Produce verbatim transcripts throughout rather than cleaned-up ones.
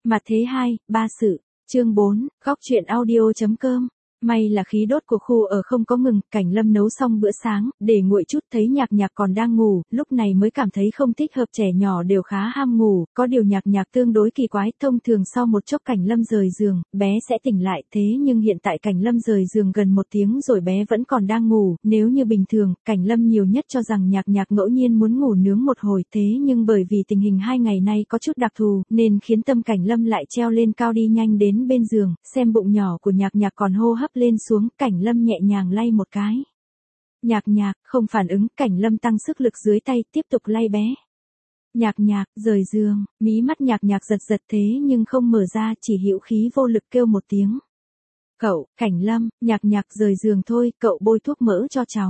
Mặt thế hai, ba sự, chương bốn, góc truyện audio.com. May là khí đốt của khu ở không có ngừng, Cảnh Lâm nấu xong bữa sáng, để nguội chút thấy Nhạc Nhạc còn đang ngủ, lúc này mới cảm thấy không thích hợp, trẻ nhỏ đều khá ham ngủ, có điều Nhạc Nhạc tương đối kỳ quái, thông thường sau một chốc Cảnh Lâm rời giường, bé sẽ tỉnh lại, thế nhưng hiện tại Cảnh Lâm rời giường gần một tiếng rồi bé vẫn còn đang ngủ, nếu như bình thường, Cảnh Lâm nhiều nhất cho rằng Nhạc Nhạc ngẫu nhiên muốn ngủ nướng một hồi, thế nhưng bởi vì tình hình hai ngày nay có chút đặc thù, nên khiến tâm Cảnh Lâm lại treo lên cao đi nhanh đến bên giường, xem bụng nhỏ của Nhạc Nhạc còn hô hấp lên xuống, Cảnh Lâm nhẹ nhàng lay một cái. Nhạc Nhạc, không phản ứng, Cảnh Lâm tăng sức lực dưới tay, tiếp tục lay bé. Nhạc Nhạc, rời giường, mí mắt Nhạc Nhạc giật giật thế nhưng không mở ra, chỉ hữu khí vô lực kêu một tiếng. Cậu, Cảnh Lâm, Nhạc Nhạc rời giường thôi, cậu bôi thuốc mỡ cho cháu.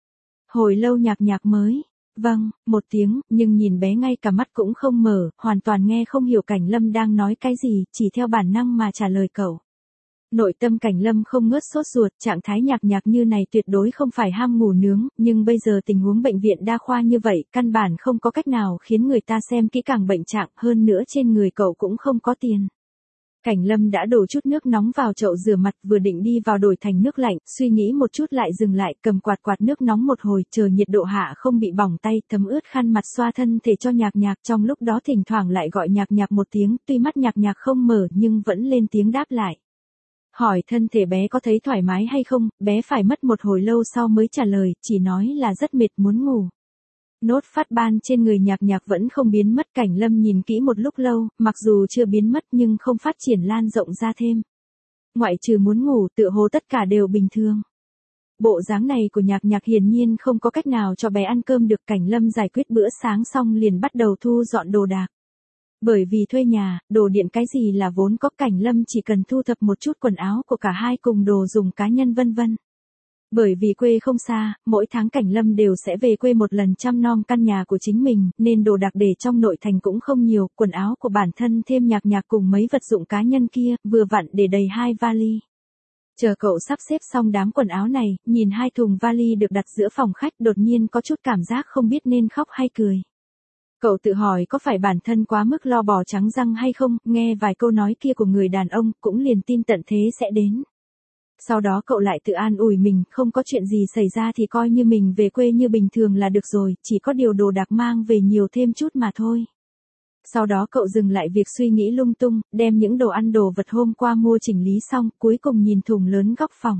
Hồi lâu Nhạc Nhạc mới, vâng, một tiếng, nhưng nhìn bé ngay cả mắt cũng không mở, hoàn toàn nghe không hiểu Cảnh Lâm đang nói cái gì, chỉ theo bản năng mà trả lời cậu. Nội tâm Cảnh Lâm không ngớt sốt ruột, trạng thái Nhạc Nhạc như này tuyệt đối không phải ham ngủ nướng, nhưng bây giờ tình huống bệnh viện đa khoa như vậy, căn bản không có cách nào khiến người ta xem kỹ càng bệnh trạng, hơn nữa trên người cậu cũng không có tiền. Cảnh Lâm đã đổ chút nước nóng vào chậu rửa mặt, vừa định đi vào đổi thành nước lạnh, suy nghĩ một chút lại dừng lại, cầm quạt quạt nước nóng một hồi, chờ nhiệt độ hạ không bị bỏng tay, thấm ướt khăn mặt xoa thân thể cho Nhạc Nhạc, trong lúc đó thỉnh thoảng lại gọi Nhạc Nhạc một tiếng, tuy mắt Nhạc Nhạc không mở nhưng vẫn lên tiếng đáp lại. Hỏi thân thể bé có thấy thoải mái hay không, bé phải mất một hồi lâu sau mới trả lời, chỉ nói là rất mệt muốn ngủ. Nốt phát ban trên người Nhạc Nhạc vẫn không biến mất, Cảnh Lâm nhìn kỹ một lúc lâu, mặc dù chưa biến mất nhưng không phát triển lan rộng ra thêm. Ngoại trừ muốn ngủ, tựa hồ tất cả đều bình thường. Bộ dáng này của Nhạc Nhạc hiển nhiên không có cách nào cho bé ăn cơm được, Cảnh Lâm giải quyết bữa sáng xong liền bắt đầu thu dọn đồ đạc. Bởi vì thuê nhà, đồ điện cái gì là vốn có, Cảnh Lâm chỉ cần thu thập một chút quần áo của cả hai cùng đồ dùng cá nhân vân vân. Bởi vì quê không xa, mỗi tháng Cảnh Lâm đều sẽ về quê một lần chăm nom căn nhà của chính mình, nên đồ đạc để trong nội thành cũng không nhiều, quần áo của bản thân thêm Nhạc Nhạc cùng mấy vật dụng cá nhân kia, vừa vặn để đầy hai vali. Chờ cậu sắp xếp xong đám quần áo này, nhìn hai thùng vali được đặt giữa phòng khách, đột nhiên có chút cảm giác không biết nên khóc hay cười. Cậu tự hỏi có phải bản thân quá mức lo bò trắng răng hay không, nghe vài câu nói kia của người đàn ông, cũng liền tin tận thế sẽ đến. Sau đó cậu lại tự an ủi mình, không có chuyện gì xảy ra thì coi như mình về quê như bình thường là được rồi, chỉ có điều đồ đạc mang về nhiều thêm chút mà thôi. Sau đó cậu dừng lại việc suy nghĩ lung tung, đem những đồ ăn đồ vật hôm qua mua chỉnh lý xong, cuối cùng nhìn thùng lớn góc phòng.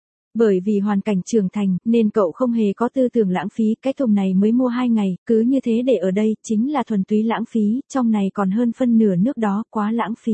Bởi vì hoàn cảnh trưởng thành, nên cậu không hề có tư tưởng lãng phí, cái thùng này mới mua hai ngày, cứ như thế để ở đây, chính là thuần túy lãng phí, trong này còn hơn phân nửa nước đó, quá lãng phí.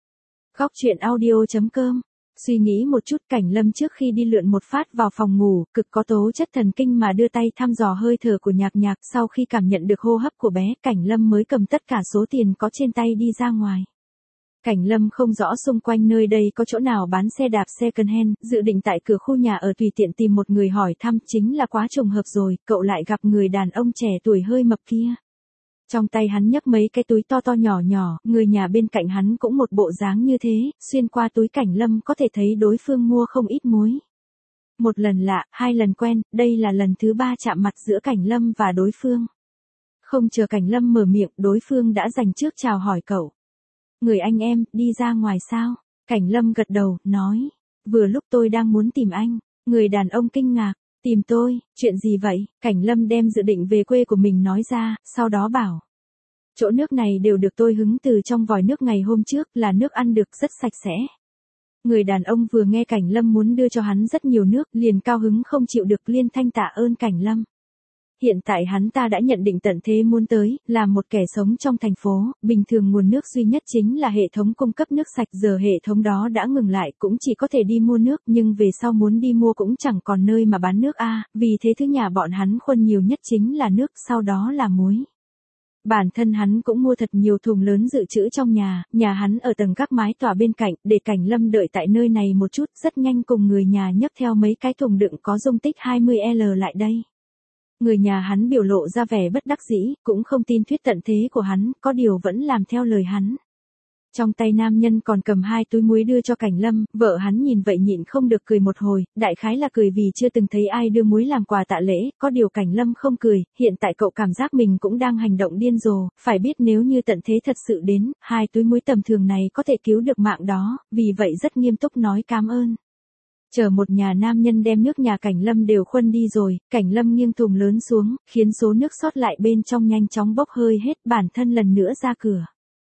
Góc truyện audio.com. Suy nghĩ một chút, Cảnh Lâm trước khi đi lượn một phát vào phòng ngủ, cực có tố chất thần kinh mà đưa tay thăm dò hơi thở của Nhạc Nhạc, sau khi cảm nhận được hô hấp của bé, Cảnh Lâm mới cầm tất cả số tiền có trên tay đi ra ngoài. Cảnh Lâm không rõ xung quanh nơi đây có chỗ nào bán xe đạp second hand, dự định tại cửa khu nhà ở tùy tiện tìm một người hỏi thăm, chính là quá trùng hợp rồi, cậu lại gặp người đàn ông trẻ tuổi hơi mập kia. Trong tay hắn nhấc mấy cái túi to to nhỏ nhỏ, người nhà bên cạnh hắn cũng một bộ dáng như thế, xuyên qua túi Cảnh Lâm có thể thấy đối phương mua không ít muối. Một lần lạ, hai lần quen, đây là lần thứ ba chạm mặt giữa Cảnh Lâm và đối phương. Không chờ Cảnh Lâm mở miệng, đối phương đã dành trước chào hỏi cậu. Người anh em, đi ra ngoài sao? Cảnh Lâm gật đầu, nói. Vừa lúc tôi đang muốn tìm anh. Người đàn ông kinh ngạc. Tìm tôi, chuyện gì vậy? Cảnh Lâm đem dự định về quê của mình nói ra, sau đó bảo. Chỗ nước này đều được tôi hứng từ trong vòi nước ngày hôm trước, là nước ăn được rất sạch sẽ. Người đàn ông vừa nghe Cảnh Lâm muốn đưa cho hắn rất nhiều nước, liền cao hứng không chịu được, liên thanh tạ ơn Cảnh Lâm. Hiện tại hắn ta đã nhận định tận thế muốn tới, là một kẻ sống trong thành phố, bình thường nguồn nước duy nhất chính là hệ thống cung cấp nước sạch, giờ hệ thống đó đã ngừng lại, cũng chỉ có thể đi mua nước, nhưng về sau muốn đi mua cũng chẳng còn nơi mà bán nước a, vì thế thứ nhà bọn hắn khuân nhiều nhất chính là nước, sau đó là muối. Bản thân hắn cũng mua thật nhiều thùng lớn dự trữ trong nhà, nhà hắn ở tầng các mái tòa bên cạnh, để Cảnh Lâm đợi tại nơi này một chút, rất nhanh cùng người nhà nhấc theo mấy cái thùng đựng có dung tích hai mươi lít lại đây. Người nhà hắn biểu lộ ra vẻ bất đắc dĩ, cũng không tin thuyết tận thế của hắn, có điều vẫn làm theo lời hắn. Trong tay nam nhân còn cầm hai túi muối đưa cho Cảnh Lâm, vợ hắn nhìn vậy nhịn không được cười một hồi, đại khái là cười vì chưa từng thấy ai đưa muối làm quà tạ lễ, có điều Cảnh Lâm không cười, hiện tại cậu cảm giác mình cũng đang hành động điên rồ, phải biết nếu như tận thế thật sự đến, hai túi muối tầm thường này có thể cứu được mạng đó, vì vậy rất nghiêm túc nói cảm ơn. Chờ một nhà nam nhân đem nước nhà Cảnh Lâm đều khuân đi rồi, Cảnh Lâm nghiêng thùng lớn xuống, khiến số nước sót lại bên trong nhanh chóng bốc hơi hết, bản thân lần nữa ra cửa.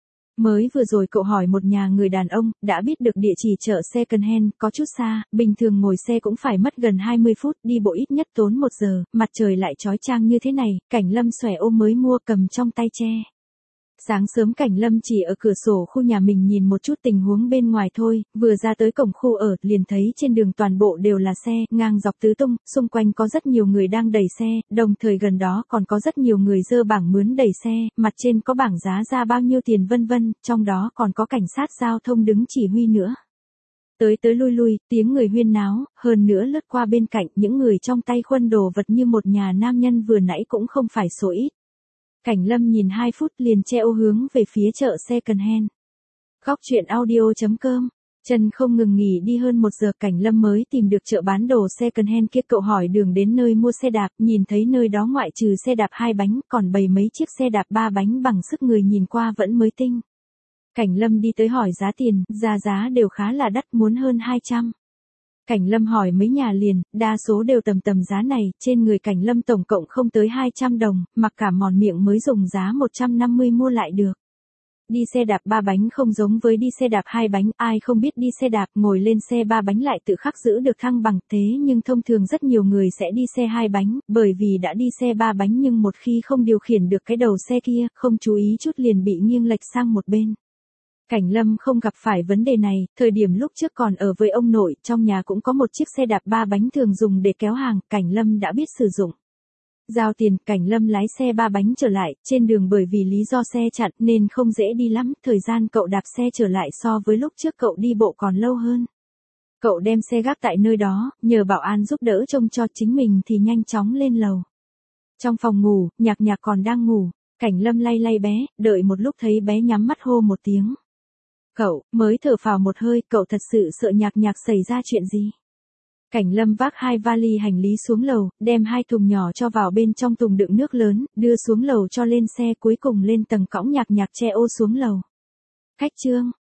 Mới vừa rồi cậu hỏi một nhà người đàn ông, đã biết được địa chỉ chợ second hand, có chút xa, bình thường ngồi xe cũng phải mất gần hai mươi phút, đi bộ ít nhất tốn một giờ, mặt trời lại chói chang như thế này, Cảnh Lâm xòe ôm mới mua cầm trong tay che. Sáng sớm Cảnh Lâm chỉ ở cửa sổ khu nhà mình nhìn một chút tình huống bên ngoài thôi, vừa ra tới cổng khu ở, liền thấy trên đường toàn bộ đều là xe, ngang dọc tứ tung, xung quanh có rất nhiều người đang đẩy xe, đồng thời gần đó còn có rất nhiều người dơ bảng mướn đẩy xe, mặt trên có bảng giá ra bao nhiêu tiền vân vân, trong đó còn có cảnh sát giao thông đứng chỉ huy nữa. Tới tới lui lui, tiếng người huyên náo, hơn nữa lướt qua bên cạnh những người trong tay khuân đồ vật như một nhà nam nhân vừa nãy cũng không phải số ít. Cảnh Lâm nhìn hai phút liền che ô hướng về phía chợ second hand. Góc truyện audio chấm com. Chân không ngừng nghỉ đi hơn một giờ Cảnh Lâm mới tìm được chợ bán đồ second hand kia, cậu hỏi đường đến nơi mua xe đạp, nhìn thấy nơi đó ngoại trừ xe đạp hai bánh còn bày mấy chiếc xe đạp ba bánh bằng sức người nhìn qua vẫn mới tinh. Cảnh Lâm đi tới hỏi giá tiền, giá giá đều khá là đắt, muốn hơn hai trăm. Cảnh Lâm hỏi mấy nhà liền, đa số đều tầm tầm giá này, trên người Cảnh Lâm tổng cộng không tới hai trăm đồng, mặc cả mòn miệng mới dùng giá một trăm năm mươi mua lại được. Đi xe đạp ba bánh không giống với đi xe đạp hai bánh, ai không biết đi xe đạp ngồi lên xe ba bánh lại tự khắc giữ được thăng bằng, thế nhưng thông thường rất nhiều người sẽ đi xe hai bánh, bởi vì đã đi xe ba bánh nhưng một khi không điều khiển được cái đầu xe kia, không chú ý chút liền bị nghiêng lệch sang một bên. Cảnh Lâm không gặp phải vấn đề này, thời điểm lúc trước còn ở với ông nội, trong nhà cũng có một chiếc xe đạp ba bánh thường dùng để kéo hàng, Cảnh Lâm đã biết sử dụng. Giao tiền, Cảnh Lâm lái xe ba bánh trở lại, trên đường bởi vì lý do xe chặn nên không dễ đi lắm, thời gian cậu đạp xe trở lại so với lúc trước cậu đi bộ còn lâu hơn. Cậu đem xe gác tại nơi đó, nhờ bảo an giúp đỡ trông cho, chính mình thì nhanh chóng lên lầu. Trong phòng ngủ, Nhạc Nhạc còn đang ngủ, Cảnh Lâm lay lay bé, đợi một lúc thấy bé nhắm mắt hô một tiếng. Cậu, mới thở phào một hơi, cậu thật sự sợ Nhạc Nhạc xảy ra chuyện gì. Cảnh Lâm vác hai vali hành lý xuống lầu, đem hai thùng nhỏ cho vào bên trong thùng đựng nước lớn, đưa xuống lầu cho lên xe, cuối cùng lên tầng cõng Nhạc Nhạc che ô xuống lầu. Khách trương,